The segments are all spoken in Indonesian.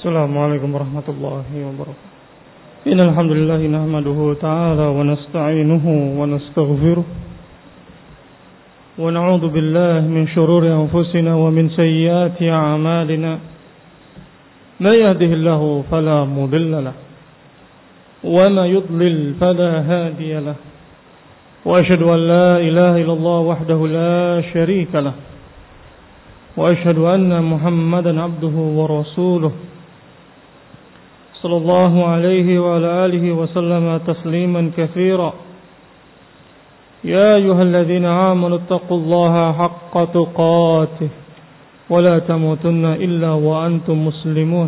السلام عليكم ورحمة الله وبركاته. إن الحمد لله نحمده تعالى ونستعينه ونستغفره ونعوذ بالله من شرور أنفسنا ومن سيئات أعمالنا. من يهده الله فلا مضل له وما يضلل فلا هادي له. وأشهد أن لا إله إلا الله وحده لا شريك له وأشهد أن محمدا عبده ورسوله صلى الله عليه وعلى آله وسلم تسليما كثيرا. يا أيها الذين آمنوا اتقوا الله حق تقاته ولا تموتن إلا وأنتم مسلمون.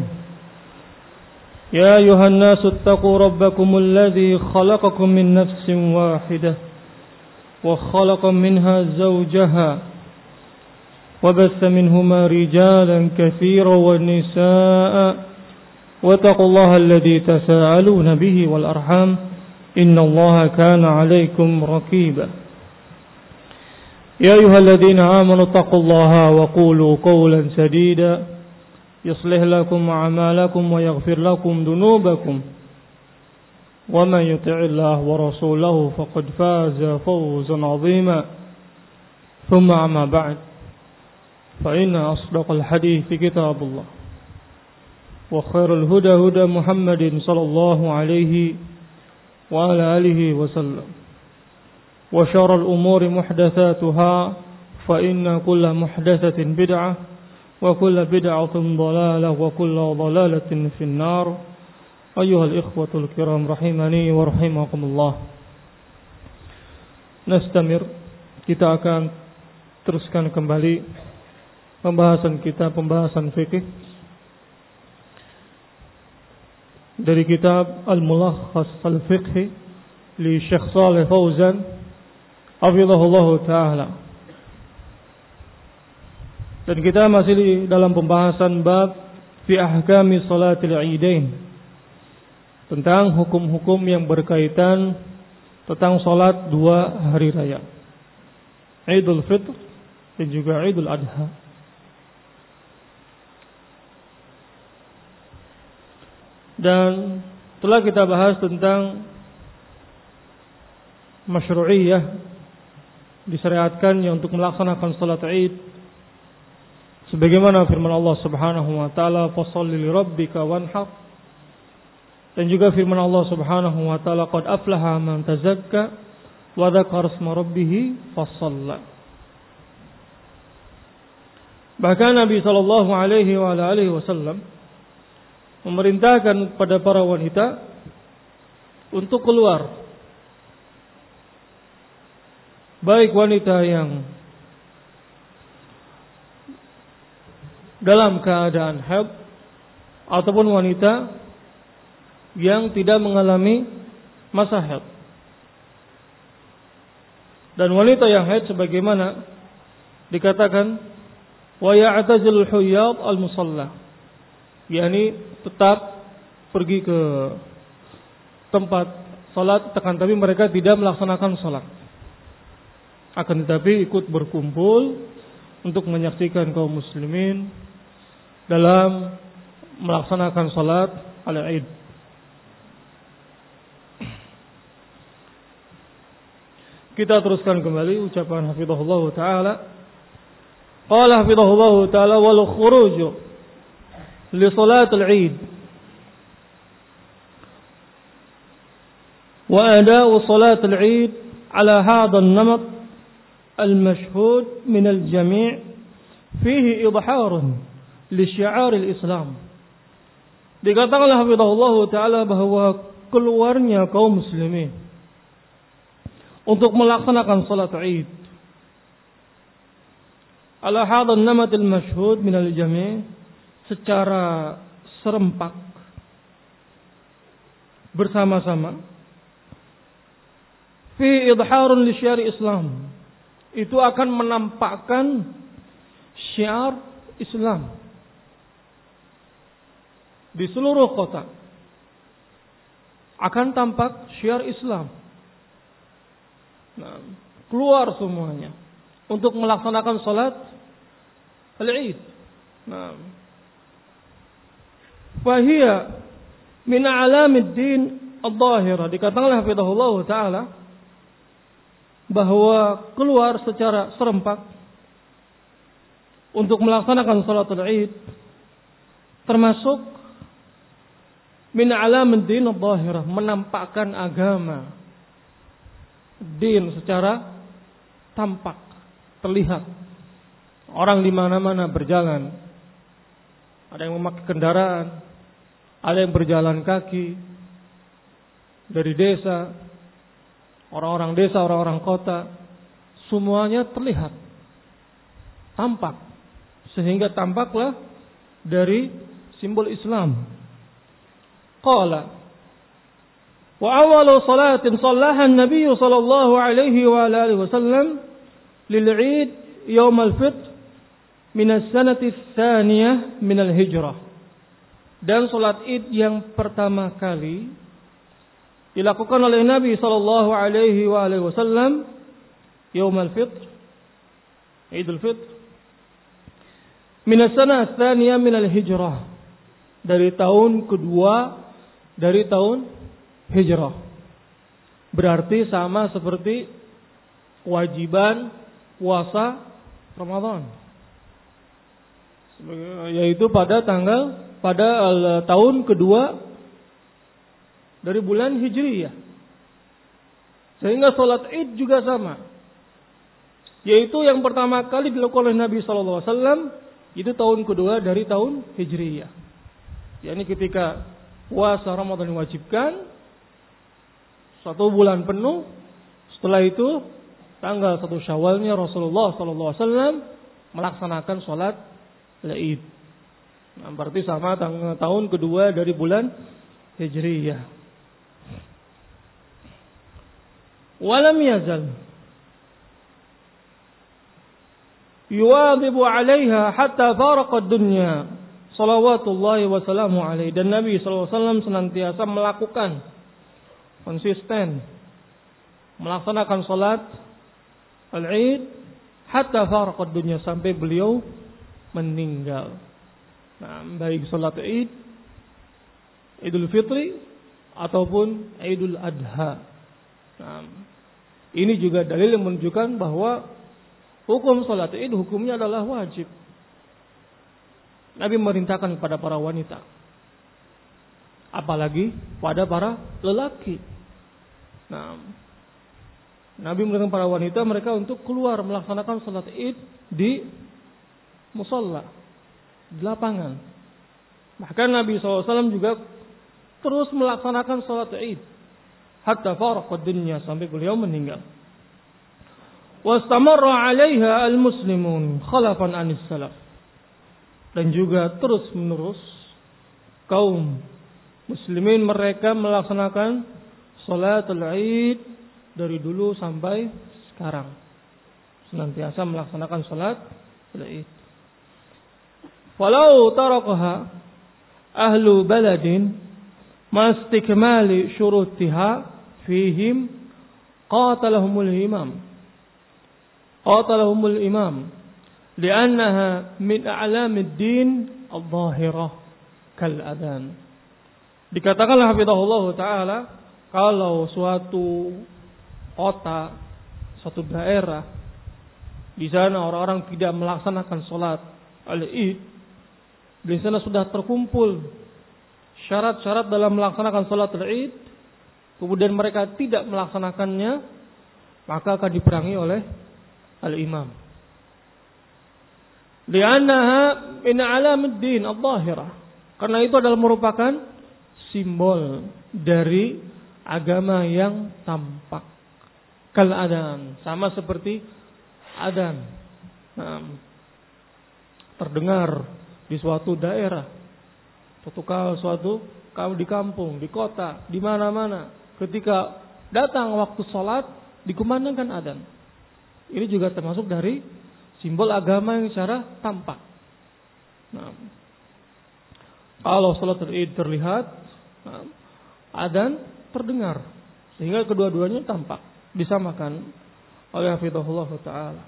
يا أيها الناس اتقوا ربكم الذي خلقكم من نفس واحدة وخلق منها زوجها وبث منهما رجالا كثيرا ونساء واتقوا الله الذي تساءلون به والأرحام إن الله كان عليكم رقيبا. يا أيها الذين آمنوا اتقوا الله وقولوا قولا سديدا يصلح لكم أعمالكم ويغفر لكم ذنوبكم ومن يطع الله ورسوله فقد فاز فوزا عظيما. ثم أما بعد فإن أصدق الحديث كتاب الله وخير الهدى هدى محمد صلى الله عليه وعلى آله وسلم وشر الأمور محدثاتها فإن كل محدثة بدعة وكل بدعة ضلالة وكل ضلالة في النار. أيها الإخوة الكرام رحمني ورحمكم الله. Nastamir, kita akan teruskan kembali pembahasan fikih dari kitab Al-Mulakhas Al-Fiqhi li Syekh Shalih Fauzan hafizahullah taala. Dan kita masih di dalam pembahasan bab fi ahkami salatil Idain, tentang hukum-hukum yang berkaitan tentang salat dua hari raya, Idul Fitr dan juga Idul Adha. Dan telah kita bahas tentang masyru'iyah, disyariatkannya untuk melaksanakan salat Id sebagaimana firman Allah Subhanahu wa taala, "Fasholli li rabbika wanhar." Dan juga firman Allah Subhanahu wa taala, "Qad aflaha man tazakka wa dzakara isma rabbih fashalla." Bahkan Nabi sallallahu alaihi wa alihi wasallam memerintahkan kepada para wanita untuk keluar, baik wanita yang dalam keadaan haid ataupun wanita yang tidak mengalami masa haid. Dan wanita yang haid sebagaimana dikatakan wa ya'tazilul huyyad al-musalla, yakni tetap pergi ke tempat salat, tapi mereka tidak melaksanakan salat, akan tetapi ikut berkumpul untuk menyaksikan kaum muslimin dalam melaksanakan salat al-Id. Kita teruskan kembali ucapan hafizahullah taala. Qala hafizahullah taala wal khuruj li salatil Id wa ada'u salatil Id ala hadha an-namat al-mashhud min al-jami' fihi idharun li syi'ar al-Islam. Dikatakan hafizahullah taala bahwa keluarnya kaum muslimin untuk melaksanakan salat Id ala hadha an-namat al-mashhud min al-jami' secara serempak bersama-sama, fi idharun li syiar Islam, itu akan menampakkan syiar Islam di seluruh kota, akan tampak syiar Islam. Nah, keluar semuanya untuk melaksanakan salat al-Id. Nah, Fahiya min a'lamid din adh-dhahirah. Dikatakan oleh hafizahullah taala bahwa keluar secara serempak untuk melaksanakan salatul Id termasuk min a'lamid din adh-dhahirah, menampakkan agama din secara tampak, terlihat. Orang di mana-mana berjalan. Ada yang memakai kendaraan, ada yang berjalan kaki dari desa, orang-orang desa, orang-orang kota, semuanya terlihat, tampak, sehingga tampaklah dari simbol Islam. Qala wa awalu salatin sallaha an-nabiy sallallahu alaihi wa alihi wasallam lil-Eid yaum al-fitr min as-sanati ats-tsaniyah min al-hijrah. Dan salat Id yang pertama kali dilakukan oleh Nabi sallallahu alaihi wa alihi wasallam yaum al-fitr, Idul Fitr, min as-sanah ats-tsaniyah min al-hijrah, dari tahun kedua dari tahun hijrah. Berarti sama seperti kewajiban puasa Ramadan, yaitu pada tahun kedua dari bulan Hijriyah. Sehingga salat Id juga sama, yaitu yang pertama kali dilakukan oleh Nabi sallallahu alaihi wasallam itu tahun kedua dari tahun Hijriyah. yakni ketika puasa Ramadan diwajibkan 1 bulan penuh, setelah itu tanggal 1 Syawalnya Rasulullah SAW melaksanakan sholat Id. Nah, berarti sama tahun kedua dari bulan Hijriyah. Walam yazal yuwadhibu 'alaiha hatta faraqa ad-dunya salawatullahi wa salamu alaihi. Dan Nabi SAW senantiasa melakukan, konsisten melaksanakan salat al-Id hatta faraqa ad-dunya, sampai beliau meninggal. Nah, baik salat Id, Idul Fitri ataupun Idul Adha. Nah, ini juga dalil yang menunjukkan bahwa hukum salat Id hukumnya adalah wajib. Nabi memerintahkan kepada para wanita, apalagi pada para lelaki. Nah, Nabi memerintahkan para wanita mereka untuk keluar melaksanakan salat Id di musalla, di lapangan. Bahkan Nabi SAW juga terus melaksanakan salat Id hatta faraqa dunya, sampai beliau meninggal. Wastamarra 'alaiha al-muslimun khalafan 'anis salaf. Dan juga terus menerus kaum muslimin mereka melaksanakan salatul Id dari dulu sampai sekarang, senantiasa melaksanakan salat Id. Falau tarakaha ahlu baladin ma istikmali syurutiha fihim qatalahumul imam li'annaha min a'lamid din adh-dhahirah kal adhan. Dikatakanlah hafizahullah taala, kalau suatu kota, suatu daerah di sana orang-orang tidak melaksanakan salat al-Id, di sana sudah terkumpul syarat-syarat dalam melaksanakan salat al-Id, kemudian mereka tidak melaksanakannya, maka akan diperangi oleh al-imam. Li'annaha min a'lamid din adh-dhahirah, karena itu adalah merupakan simbol dari agama yang tampak. Kal adzan, sama seperti adzan. Terdengar di suatu daerah, suatu di kampung, di kota, di mana-mana, ketika datang waktu sholat dikumandangkan adzan. Ini juga termasuk dari simbol agama yang secara tampak. Nah, kalau sholat Id terlihat, adzan terdengar, sehingga kedua-duanya tampak, disamakan oleh hafizahullah taala.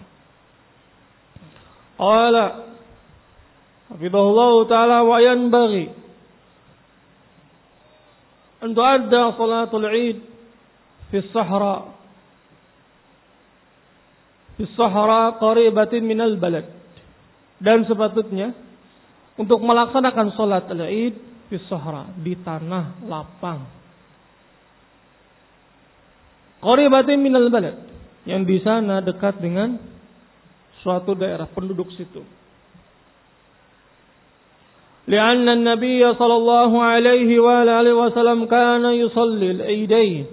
Qala hafizahullah taala wa yanbaghi an tu'adda salatul Id fi as-sahra qaribatin minal balad. Dan sepatutnya untuk melaksanakan salat al-Id fi as-sahra, di tanah lapang. Qaribatin minal balad, yang di sana dekat dengan suatu daerah penduduk situ. Lianna an-nabiy sallallahu alaihi wa alihi wasallam kana yusalli al-Idain.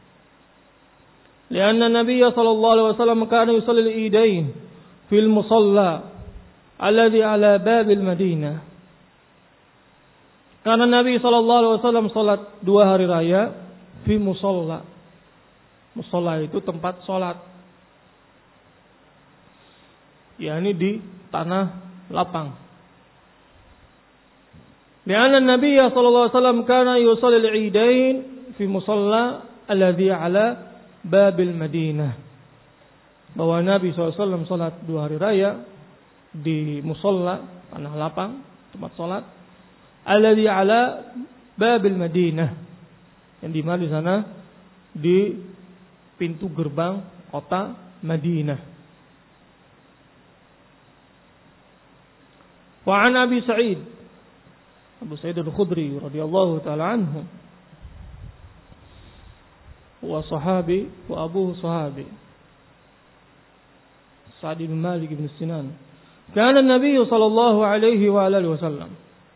Lianna an-nabiy sallallahu alaihi wasallam kana yusalli al-Idain fil musalla alladhi ala bab al-Madinah. Karena Nabi sallallahu alaihi wasallam salat 2 hari raya fi musalla. Musalla itu tempat salat, yakni di tanah lapang. Lianna Nabi sallallahu alaihi wasallam kana yusalli al-Idain fi musalla alladhi ala babil Madinah. Bahwa Nabi SAW salat 2 hari raya di musalla, tanah lapang, tempat salat, alladhi ala babil Madinah, yang di mana di sana di pintu gerbang kota Madinah. Wa an Abi Sa'id, Abu Sa'id al-Khudri radhiyallahu ta'ala anhu, wa sahabi wa abuhu sahabi Sa'd bin Malik bin Sinan. Kana an-nabiy sallallahu alaihi wa alihi wasallam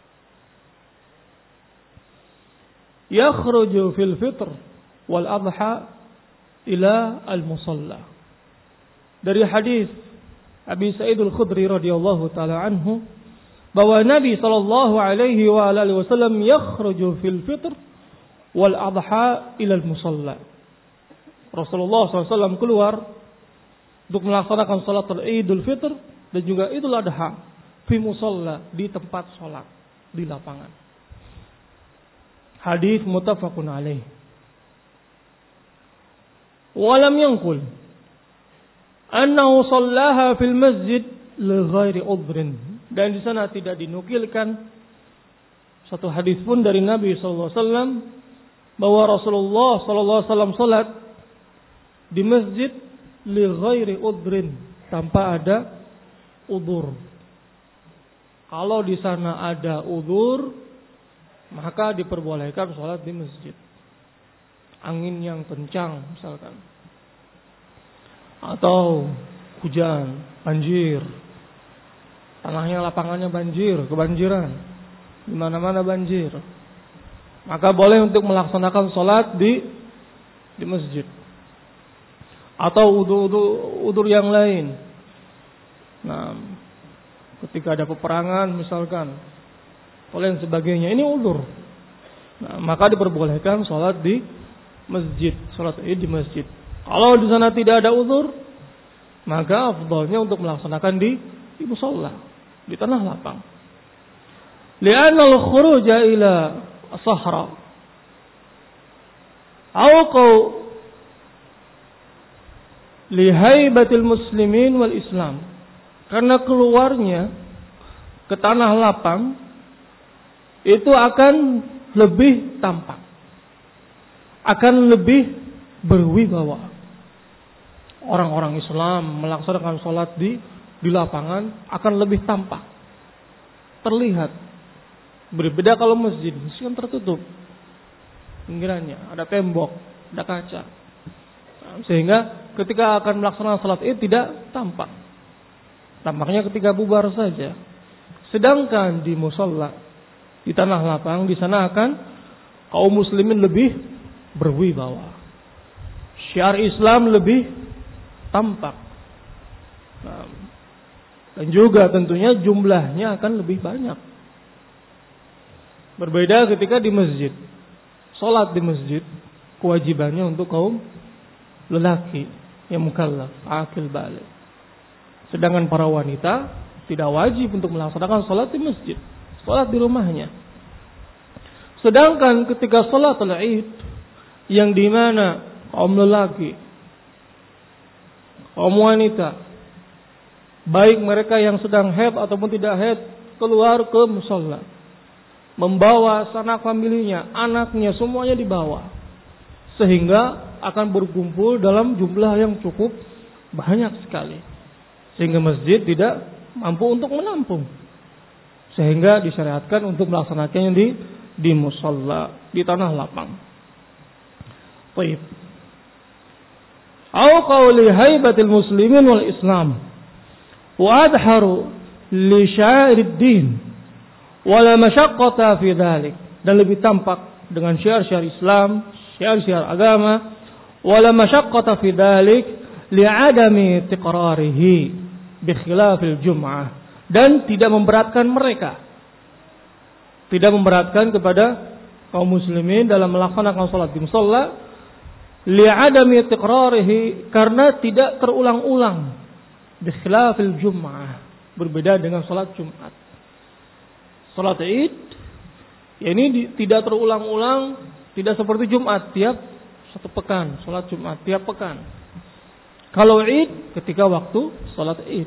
yakhruju fil fitr wal adha ila al-musalla. Dari hadis Abi Sa'id al-Khudri radhiyallahu ta'ala anhu, bahwa Nabi sallallahu alaihi wa alihi wasallam yakhruju fil fitr wal adha ila al-musalla. Rasulullah SAW keluar untuk melaksanakan salat Idul Fitr dan juga Idul Adha fi musalla, di tempat salat, di lapangan. Hadis muttafaqun alaih. Walam yanqul annahu sallaha fil masjid li ghairi udhrin. Dan di sana tidak dinukilkan satu hadis pun dari Nabi sallallahu alaihi wasallam bahwa Rasulullah sallallahu alaihi wasallam salat di masjid li ghairi udhrin, tanpa ada udzur. Kalau di sana ada udzur, maka diperbolehkan salat di masjid. Angin yang kencang misalkan, atau hujan, banjir, tanahnya, lapangannya banjir, kebanjiran, di mana-mana banjir, maka boleh untuk melaksanakan salat di masjid. Atau udzur yang lain. Nah, ketika ada peperangan misalkan, oleh yang sebagainya, ini udzur. Nah, maka diperbolehkan salat di masjid, salat Id di masjid. Kalau di sana tidak ada udzur, maka afdalnya untuk melaksanakan di musalla, di tanah lapang. Li'anna al-khuruja ila as-sahra awqau li haibatil muslimin wal Islam. Karena keluarnya ke tanah lapang itu akan lebih tampak, akan lebih berwibawa. Orang-orang Islam melaksanakan salat di lapangan akan lebih tampak, terlihat. Berbeda kalau masjid kan tertutup pinggirannya, ada tembok, ada kaca, sehingga ketika akan melaksanakan salat Id tidak tampak. Tampaknya ketika bubar saja. Sedangkan di musalla, di tanah lapang, di sana akan kaum muslimin lebih berwibawa. Syiar Islam lebih tampak. Dan juga tentunya jumlahnya akan lebih banyak. Berbeda ketika di masjid. Salat di masjid kewajibannya untuk kaum lelaki yang mukallaf, akil baligh. Sedangkan para wanita tidak wajib untuk melaksanakan salat di masjid, salat di rumahnya. Sedangkan ketika salat Id, yang di mana kaum lelaki, kaum wanita, baik mereka yang sedang haid ataupun tidak haid, keluar ke musalla, membawa sanak familinya, anaknya, semuanya dibawa. Sehingga akan berkumpul dalam jumlah yang cukup banyak sekali. Sehingga masjid tidak mampu untuk menampung. Sehingga disyariatkan untuk melaksanakannya di musalla, di tanah lapang. Baik. Au qawli haibatil muslimin wal Islam wa adharu li syairid din wala masyaqqata fi dhalik, dan lebih tampak dengan syiar-syiar Islam, syiar-syiar agama, wala masyaqqata fi dhalik li'adami tiqrarihi bi khilafil jum'ah, dan tidak memberatkan mereka, tidak memberatkan kepada kaum muslimin dalam melaksanakan salat di musalla, li'adami tiqrarihi, karena tidak terulang-ulang, bi khilafil jum'ah, berbeda dengan salat Jumat. Salat Id ya ini tidak terulang-ulang, tidak seperti Jumat tiap satu pekan, salat Jumat tiap pekan. Kalau Id ketika waktu salat Id,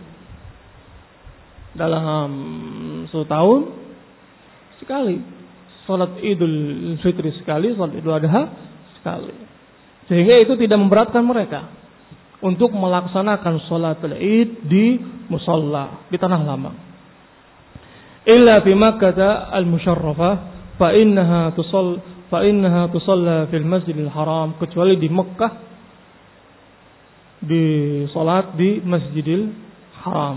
dalam setahun sekali, salat Idul Fitri sekali, salat Idul Adha sekali. Sehingga itu tidak memberatkan mereka untuk melaksanakan salat Id di musalla, di tanah lapang. Illa fi Makkah al-Musyarrafah fa innaha tusalla fil Masjidil Haram, kecuali di Mekah di salat di Masjidil Haram.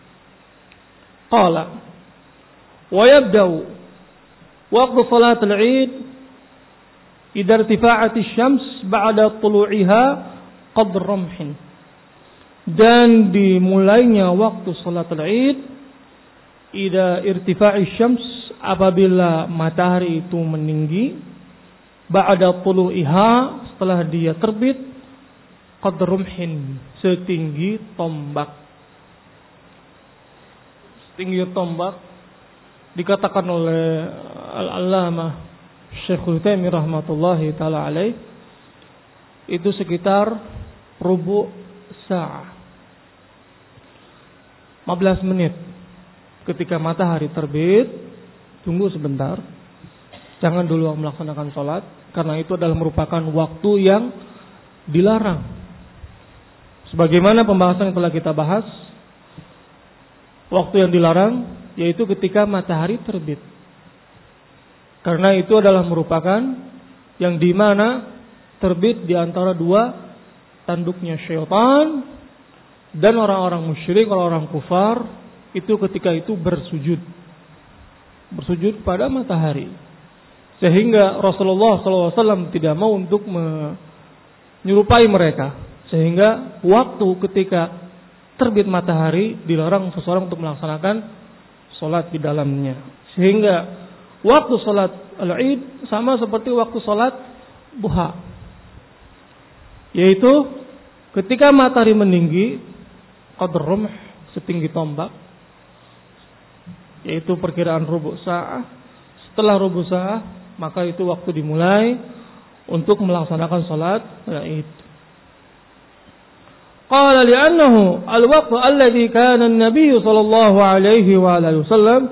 Qala wa yabda'u waqtu salat al-Eid idza irtifa'at asy-syams ba'da tulu'iha qadr ramhin, dan dimulainya waktu salat al-Eid idza irtifa'i syams, apabila matahari itu meninggi, ba'da tulu'iha, setelah dia terbit, qadr rumhin, setinggi tombak. Setinggi tombak dikatakan oleh Al-Allamah Syekhul Utsaimin rahmatullahi taala alaih, itu sekitar rubu' sa'ah, 15 menit. Ketika matahari terbit, tunggu sebentar, jangan dulu melaksanakan sholat, karena itu adalah merupakan waktu yang dilarang. Sebagaimana pembahasan yang telah kita bahas, waktu yang dilarang yaitu ketika matahari terbit, karena itu adalah merupakan yang dimana terbit di antara dua tanduknya syaitan dan orang-orang musyrik, orang-orang kufar. Itu ketika itu bersujud pada matahari, sehingga Rasulullah SAW tidak mau untuk menyerupai mereka, sehingga waktu ketika terbit matahari dilarang seseorang untuk melaksanakan sholat di dalamnya. Sehingga waktu sholat al-Id sama seperti waktu sholat duha, yaitu ketika matahari meninggi, qadr rumh, setinggi tombak, yaitu perkiraan rubu' sa'ah. Setelah rubu' sa'ah, maka itu waktu dimulai untuk melaksanakan salat Id. Qala li'annahu al-waqtu alladhi kana an-nabiy sallallahu alaihi wa alihi wasallam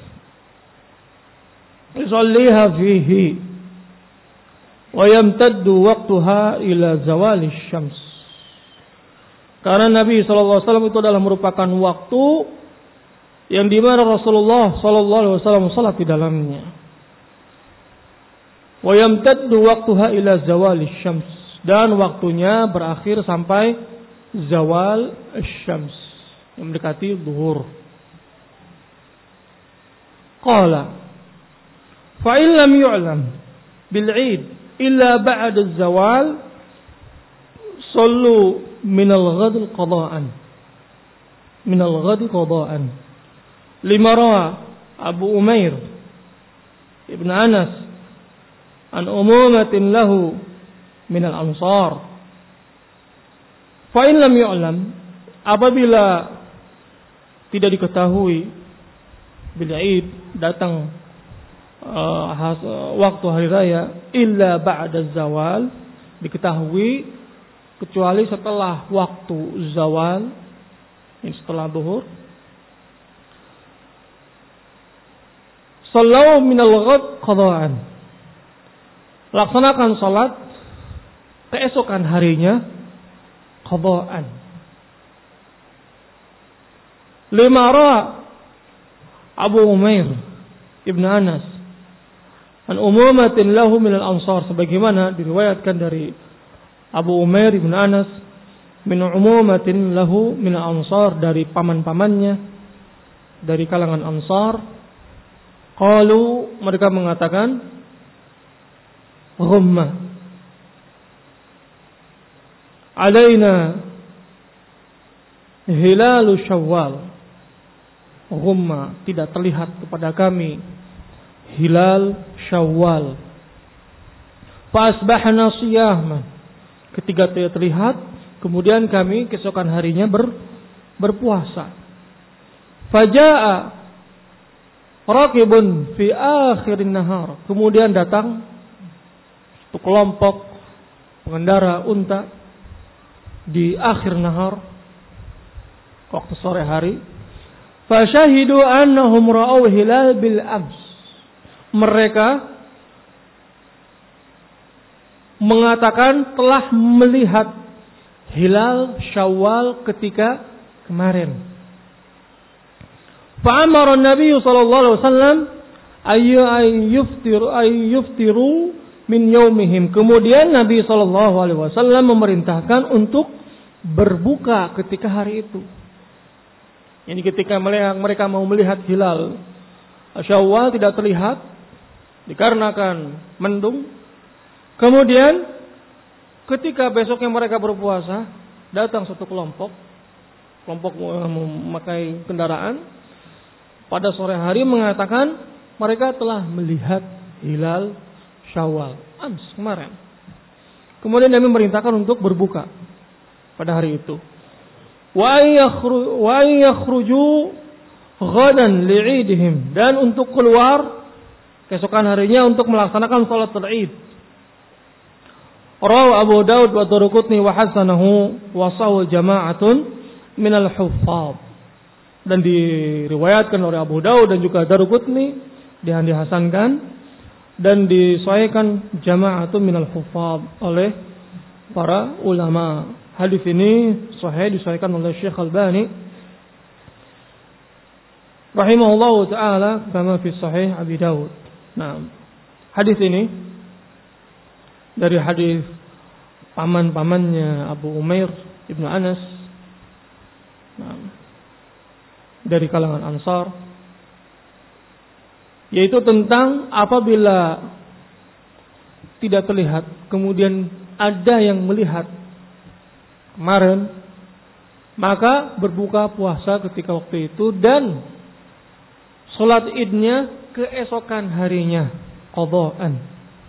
yusalliha fihi wa yamtaddu waqtuha ila zawali syams. Karena Nabi sallallahu alaihi wasallam itu adalah merupakan waktu yang di mana Rasulullah sallallahu alaihi wasallam salat di dalamnya. Wa yamtaddu waqtuha ila zawali syams, dan waktunya berakhir sampai zawal syams, yang mendekati zuhur. Qala fa in lam yu'lam bil 'id illa ba'da az-zawal sallu min al-ghad qada'an, min al-ghad qada'an. Lima rawa Abu Umair Ibn Anas an umumatin lahu min al-ansar. Fa in lam yu'lam, apabila tidak diketahui bil Id, datang waktu hari raya, illa ba'da zawal, diketahui kecuali setelah waktu zawal, setelah zuhur. Sallu minal ghad qada'an. Laksanakan salat keesokan harinya qada'an. Lima ra'a Abu Umair Ibn Anas an umumatin lahu minal ansar, sebagaimana diriwayatkan dari Abu Umair Ibn Anas min umumatin lahu minal ansar, dari paman-pamannya dari kalangan Ansar. Qalu, mereka mengatakan, ghumma alaina hilalu Syawal. Ghumma, tidak terlihat kepada kami hilal Syawal. Fa asbahna siyama, ketika tidak terlihat, kemudian kami keesokan harinya berpuasa. Faja'a raqibun fi akhirin nahar, kemudian datang satu kelompok pengendara unta di akhir nahar, waktu sore hari. Fasyahidu annahum ra'aw hilal bil ams, mereka mengatakan telah melihat hilal Syawal ketika kemarin. Fa'amara Nabi sallallahu alaihi wasallam ayyuftiru min yaumihim. Kemudian Nabi sallallahu alaihi wasallam memerintahkan untuk berbuka ketika hari itu. Ini ketika mereka mau melihat hilal Syawal tidak terlihat dikarenakan mendung. Kemudian ketika besoknya mereka berpuasa, datang satu kelompok memakai kendaraan pada sore hari mengatakan mereka telah melihat hilal Syawal kemarin. Kemudian Nabi memerintahkan untuk berbuka pada hari itu. Wa yakhruju ghadan li'idihim, dan untuk keluar keesokan harinya untuk melaksanakan salatul Id. Rawi Abu Daud wa Daruqutni wa hasanahu wa sahu jama'atun minal huffaz, dan diriwayatkan oleh Abu Daud dan juga Daruqutni, dan dihasankan dan disahihkan jama'atun minal huffaz oleh para ulama. Hadis ini sahih, disahihkan oleh Syekh Albani rahimahullahu taala kama fi sahih Abi Daud. Nah, hadis ini dari hadis paman-pamannya Abu Umair Ibn Anas, dari kalangan Ansar, yaitu tentang apabila tidak terlihat kemudian ada yang melihat kemarin, maka berbuka puasa ketika waktu itu dan salat Idnya keesokan harinya qada'an.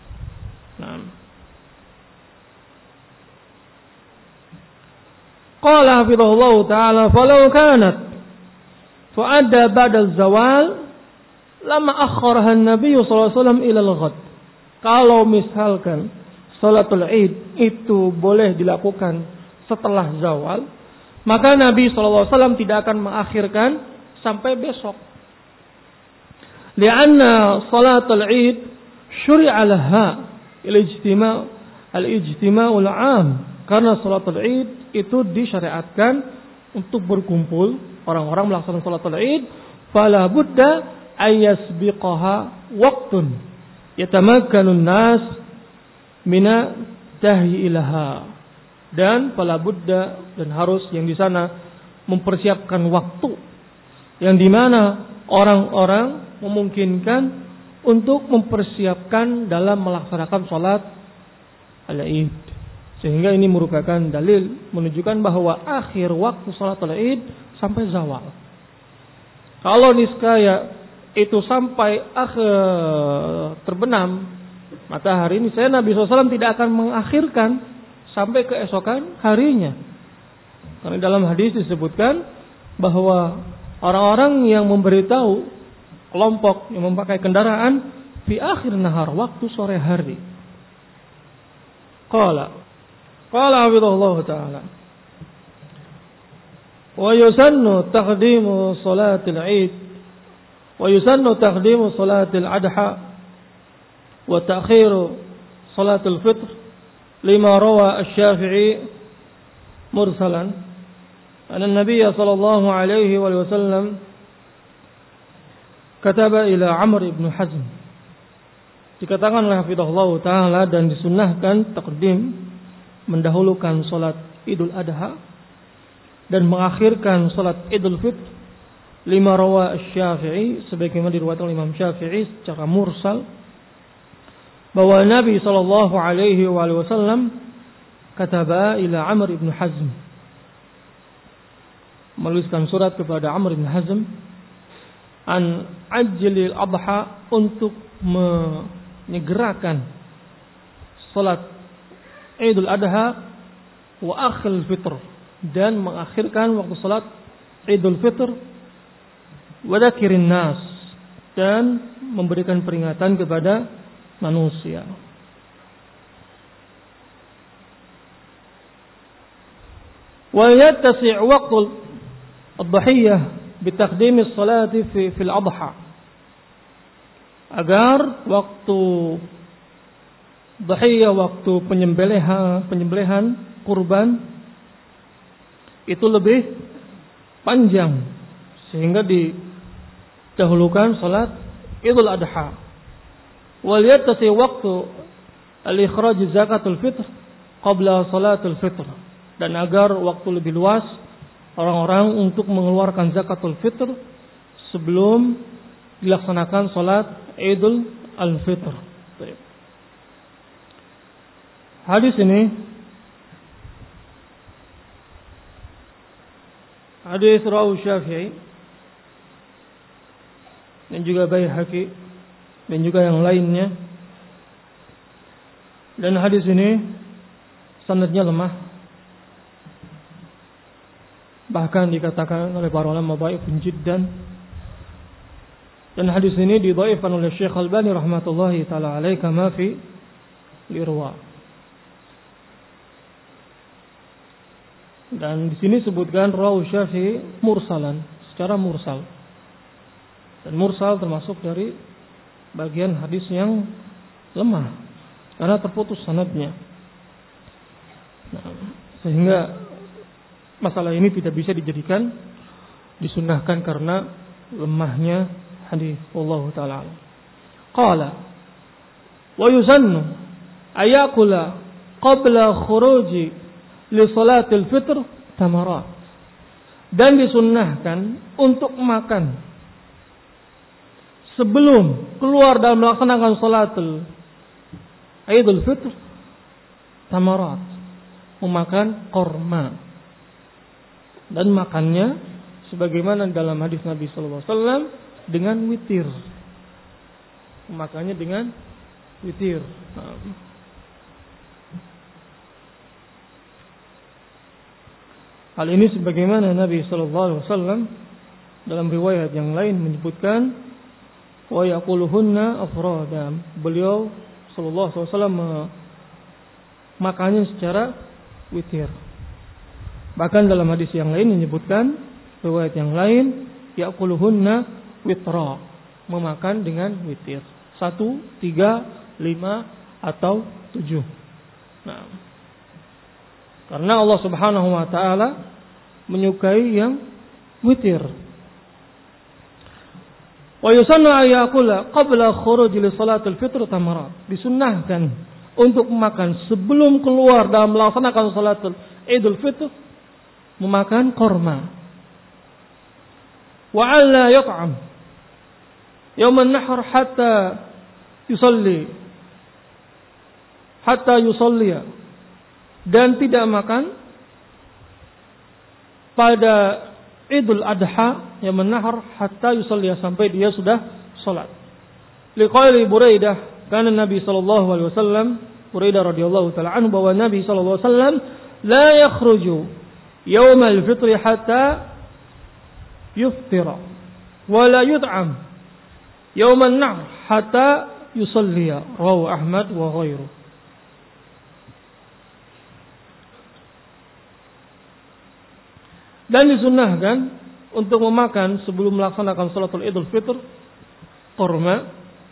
Qala hafizahullahu ta'ala falau kanat fa'adda ba'da zawal lama akharaha an-nabiy sallallahu alaihi wasallam ila al-ghad. Kalau misalkan salatul Id itu boleh dilakukan setelah zawal, maka Nabi sallallahu alaihi wasallam tidak akan mengakhirkan sampai besok. Lianna salatul Id syuri'a laha al-ijtima'ul 'am, karena salatul Id itu disyariatkan untuk berkumpul orang-orang melaksanakan salatul Id. Fala budda ayyasbiqaha waqtun yatamakkanun nas mina tahyi ilaha, dan fala budda, dan harus yang di sana mempersiapkan waktu yang di mana orang-orang memungkinkan untuk mempersiapkan dalam melaksanakan salat al-Id, sehingga ini merupakan dalil menunjukkan bahwa akhir waktu salat al-Id sampai zawal. Kalau niskaya itu sampai akhir terbenam matahari, ini saya Nabi SAW tidak akan mengakhirkan sampai keesokan harinya. Karena dalam hadis disebutkan bahwa orang-orang yang memberitahu kelompok yang memakai kendaraan fi akhir nahar, waktu sore hari. Qala hafizahullah ta'ala wa yusannu taqdimu salatil Id Wa yusannu taqdimu salatil adha wa ta'khiru salatul fitr lima rawa asy-Syafi'i mursalan anna an-nabiy sallallahu alaihi wa sallam kataba ila Amr ibn Hazm. Dikatakan oleh hafizahullah taala dan disunnahkan takdim mendahulukan salat Idul Adha dan mengakhirkan salat Idul Fitr lima rawa asy-Syafi'i sebagaimana diriwayatkan oleh Imam Syafi'i secara mursal bahwa Nabi sallallahu alaihi wasallam kataba ila Amr ibn Hazm, menuliskan surat kepada Amr ibn Hazm an ajlil adha, untuk menyegerakan salat Idul Adha wa akhil fitr, dan mengakhirkan waktu salat Idul Fitr, wa dzakirin nas, dan memberikan peringatan kepada manusia. Wa yattasi' waqtul ad-dhahiyyah bi taqdim as-salati fi al-adha, agar waktu dhahiyah, waktu penyembelihan kurban itu lebih panjang sehingga didahulukan salat Idul Adha. Wal yattasi waqtu al-ikhraj zakatul fitr qabla salatul fitr, dan agar waktu lebih luas orang-orang untuk mengeluarkan zakatul fitr sebelum dilaksanakan salat Idul al-Fitr. Hadis ini hadis rawi Syafi'i dan juga Baihaqi dan juga yang lainnya, dan hadis ini sanadnya lemah, bahkan dikatakan oleh para ulama dhaifun jiddan, dan hadis ini didhaifkan oleh Syekh Albani rahmatullahi taala alaihi kama fi Irwa. Dan di sini sebutkan rawi Syafi'i mursalan, secara mursal. Dan mursal termasuk dari bagian hadis yang lemah karena terputus sanadnya. Nah, sehingga masalah ini tidak bisa dijadikan disunnahkan karena lemahnya hadis. Wallahu taala. Qala wa yuzannu ayakula qabla khuruji li salatil fitr tamarat, dan disunnahkan untuk makan sebelum keluar dalam melaksanakan salatul Idul Fitr tamarat, memakan korma, dan makannya sebagaimana dalam hadis Nabi sallallahu alaihi wasallam dengan witir, memakannya dengan witir. Hal ini sebagaimana Nabi sallallahu alaihi wasallam dalam riwayat yang lain menyebutkan wa yaquluhunna afrada. Beliau sallallahu alaihi wasallam makannya secara witir. Bahkan dalam hadis yang lain menyebutkan, riwayat yang lain, yaquluhunna witra, memakan dengan witir. 1, 3, 5 atau 7. Nah, karena Allah Subhanahu wa taala menyukai yang witir. Wa yusannu ayakula qabla khuruj li salatil fitr tamarat. Disunnahkan untuk makan sebelum keluar dalam melaksanakan salatul Idul Fitr, memakan korma. Wa alla yat'am yaum an-nahr hatta yusalli, dan tidak makan pada Idul Adha yang menahar hatta yusalli, sampai dia sudah salat. Liqaili Buraidah, karena Nabi sallallahu alaihi wasallam, Buraidah radhiyallahu taala anhu, bahwa Nabi sallallahu alaihi wasallam la yakhruju yaumal fitri hatta yuftira wa la yut'am yauman nahr hatta yusalli. Rawahu Ahmad wa ghairuh. Dan disunnahkan untuk memakan sebelum melaksanakan salatul Idul Fitr korma.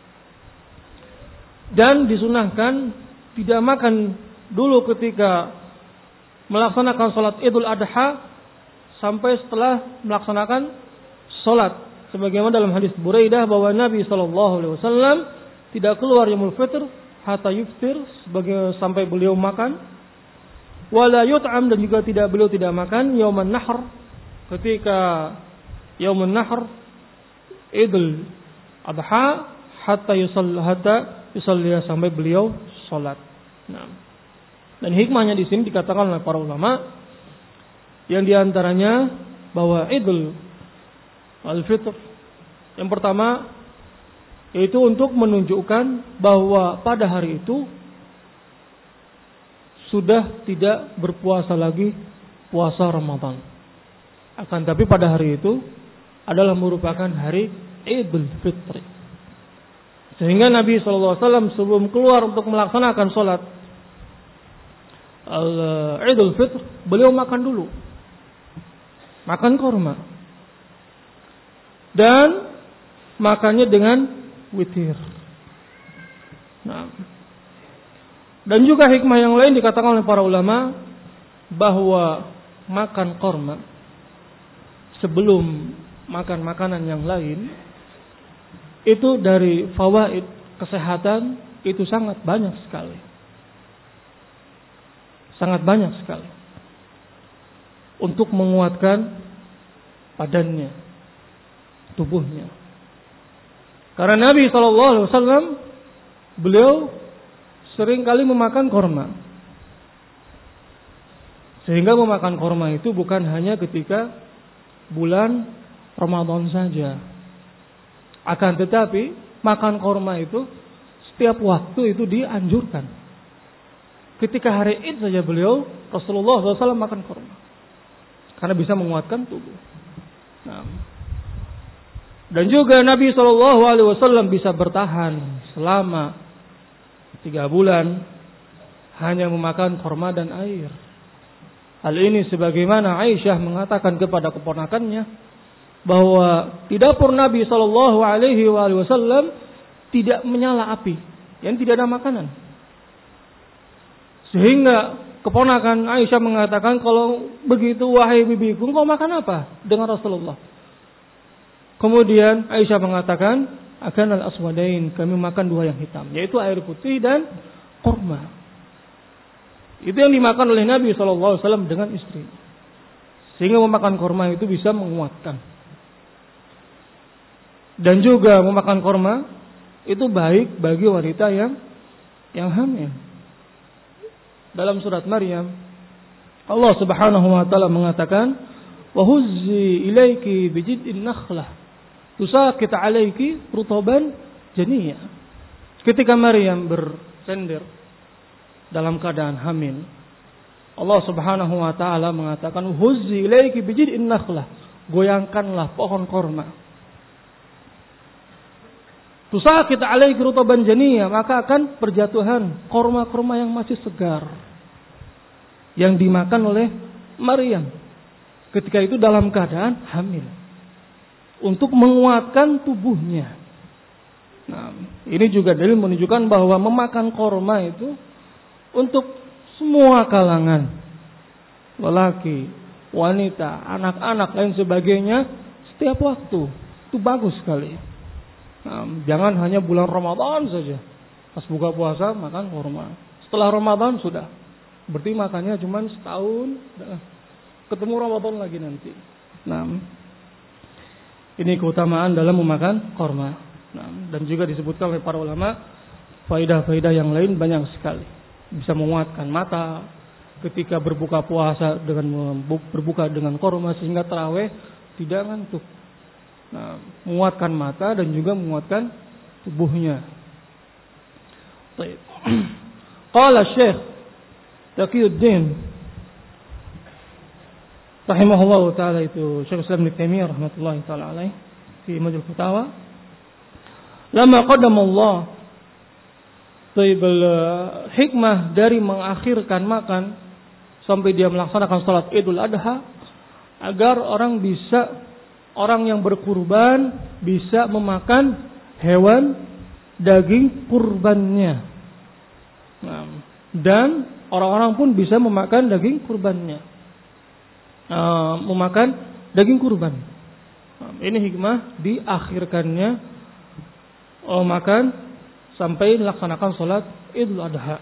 Dan disunahkan tidak makan dulu ketika melaksanakan sholat Idul Adha sampai setelah melaksanakan sholat. Sebagaimana dalam hadis Buraidah bahwa Nabi SAW tidak keluar yaumul fitr hatta yuftir, sampai beliau makan. Wala yut'am, dan juga beliau tidak makan yauman nahr, ketika yaumun nahr Idul Adha hatta yusalli, sampai beliau sholat. Nah, dan hikmahnya di sini dikatakan oleh para ulama, yang diantaranya bahwa Idul Al-Fitr yang pertama yaitu untuk menunjukkan bahwa pada hari itu sudah tidak berpuasa lagi puasa Ramadan. Akan tapi pada hari itu adalah merupakan hari Idul Fitri. Sehingga Nabi SAW sebelum keluar untuk melaksanakan sholat Idul Fitr, beliau makan dulu. Makan korma. Dan makannya dengan witir. Nah, dan juga hikmah yang lain dikatakan oleh para ulama bahwa makan korma sebelum makan makanan yang lain itu dari fawaid kesehatan itu sangat banyak sekali. Sangat banyak sekali. Untuk menguatkan badannya, tubuhnya. Karena Nabi SAW beliau sering kali memakan korma. Sehingga memakan korma itu bukan hanya ketika bulan Ramadan saja. Akan tetapi makan korma itu setiap waktu itu dianjurkan. Ketika hari Id saja beliau Rasulullah SAW makan korma. Karena bisa menguatkan tubuh. Nah, dan juga Nabi SAW bisa bertahan selama 3 bulan hanya memakan korma dan air. Hal ini sebagaimana Aisyah mengatakan kepada keponakannya bahwa di dapur Nabi SAW tidak menyala api, yang tidak ada makanan. Sehingga keponakan Aisyah mengatakan, kalau begitu wahai bibiku, engkau makan apa dengan Rasulullah? Kemudian Aisyah mengatakan, akan al-aswadain, kami makan 2 yang hitam, yaitu air putih dan korma. Itu yang dimakan oleh Nabi SAW dengan istri. Sehingga memakan korma itu bisa menguatkan. Dan juga memakan korma itu baik bagi wanita yang hamil. Dalam surat Maryam, Allah Subhanahu wa taala mengatakan, "Wa huzzi ilaiki bijid'in nakhlah tusaqit 'alaiki rutaban janiyya." Ketika Maryam bersender dalam keadaan hamil, Allah Subhanahu wa taala mengatakan, "Huzzi ilaiki bijid'in nakhlah." Goyangkanlah pohon korma. Tusaqit 'alaiki rutaban janiyya, maka akan berjatuhan korma-korma yang masih segar yang dimakan oleh Maryam ketika itu dalam keadaan hamil untuk menguatkan tubuhnya. Nah, ini juga dalil menunjukkan bahwa memakan korma itu untuk semua kalangan, lelaki, wanita, anak-anak lain sebagainya, setiap waktu itu bagus sekali. Nah, jangan hanya bulan Ramadan saja. Pas buka puasa makan korma. Setelah Ramadan sudah. Berarti makannya cuma setahun. Ketemu Ramadan lagi nanti. Nah, ini keutamaan dalam memakan korma. Nah, dan juga disebutkan oleh para ulama, faidah-faidah yang lain banyak sekali. Bisa menguatkan mata ketika berbuka puasa dengan berbuka dengan korma sehingga tarawih tidak ngantuk. Nah, menguatkan mata dan juga menguatkan tubuhnya. Baik. Qala Syekh Taqiyuddin rahimahullah taala, itu Syekh Islam Ibnu Taimiyah rahmatullahi taala alaih fi Majmu' Fatawa, lama qadama Allah hikmah dari mengakhirkan makan sampai dia melaksanakan salat Idul Adha agar orang yang berkurban bisa memakan hewan daging kurbannya. Nah, dan orang-orang pun bisa memakan daging kurbannya. Memakan daging kurban. Nah, ini hikmah diakhirkannya makan sampai melaksanakan salat Idul Adha.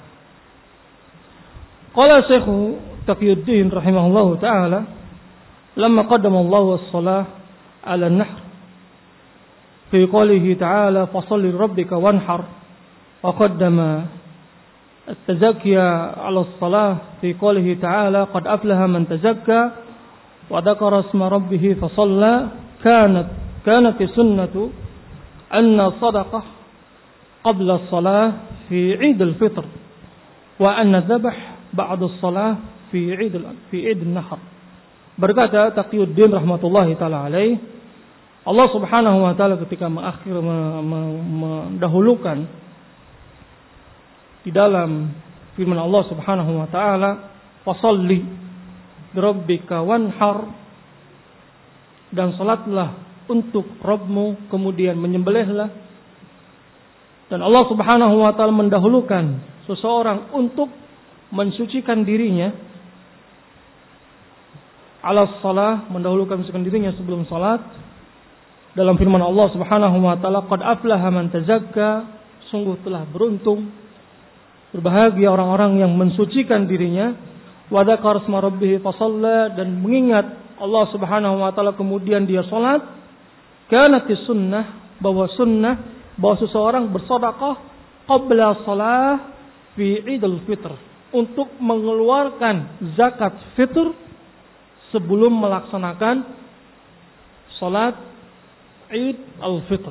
Qala Syekh Taqiyuddin rahimahullahu taala, lamma qaddama Allah as-salah 'ala an-nahr fi qoulihi ta'ala fasalli rabbika wanhar, wa qaddama at-tazakkiya 'ala as-salah fi qoulihi ta'ala qad aflaha man tazakka wa dzakara isma rabbih fa shalla, kanat sunnatu anna sadaqah qabla as-salah fi 'id al-fitr wa anna dzabh ba'da as-salah fi 'id an-nahr. Berkata Taqiyuddin rahmatullahi taala alaih, Allah Subhanahu wa taala ketika mendahulukan di dalam firman Allah Subhanahu wa taala, fasalli rabbika wanhar, dan salatlah untuk Rabbmu, kemudian menyembelihlah. Dan Allah Subhanahu wa taala mendahulukan seseorang untuk mensucikan dirinya ala shalah, mendahulukan mensucikan dirinya sebelum salat. Dalam firman Allah Subhanahu wa taala, qad aflaha man tazakka, sungguh telah beruntung, berbahagia orang-orang yang mensucikan dirinya. Wa dzakara isma rabbih fa shalla, dan mengingat Allah Subhanahu wa taala kemudian dia salat. Kanatis sunnah, bahwa seseorang bersedekah qabla shalah fi Idul Fitr, untuk mengeluarkan zakat fitr sebelum melaksanakan salat Id al-Fitr.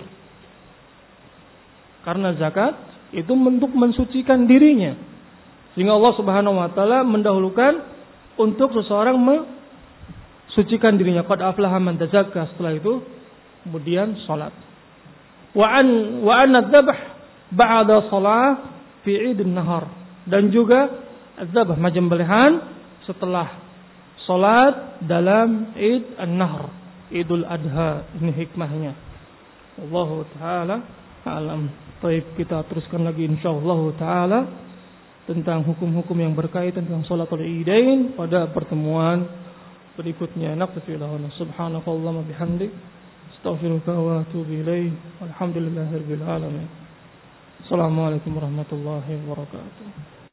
Karena zakat itu untuk mensucikan dirinya, sehingga Allah Subhanahu wa taala mendahulukan untuk seseorang mensucikan dirinya. Qad aflaha man tazakka, setelah itu kemudian salat. Wa anna dzabh ba'da shalah fi 'id an-nahar, dan juga dzabh menyembelihan setelah salat dalam Id an-Nahr, Idul Adha. Ini hikmahnya. Wallahu taala alam. Baik, kita teruskan lagi insyaallah taala tentang hukum-hukum yang berkaitan dengan salatul Idain pada pertemuan berikutnya. Naqfi lahu subhanakallahumma bihamdik, astaghfiruka wa atubu ilaik. Walhamdulillahirabbil alamin. Assalamualaikum warahmatullahi wabarakatuh.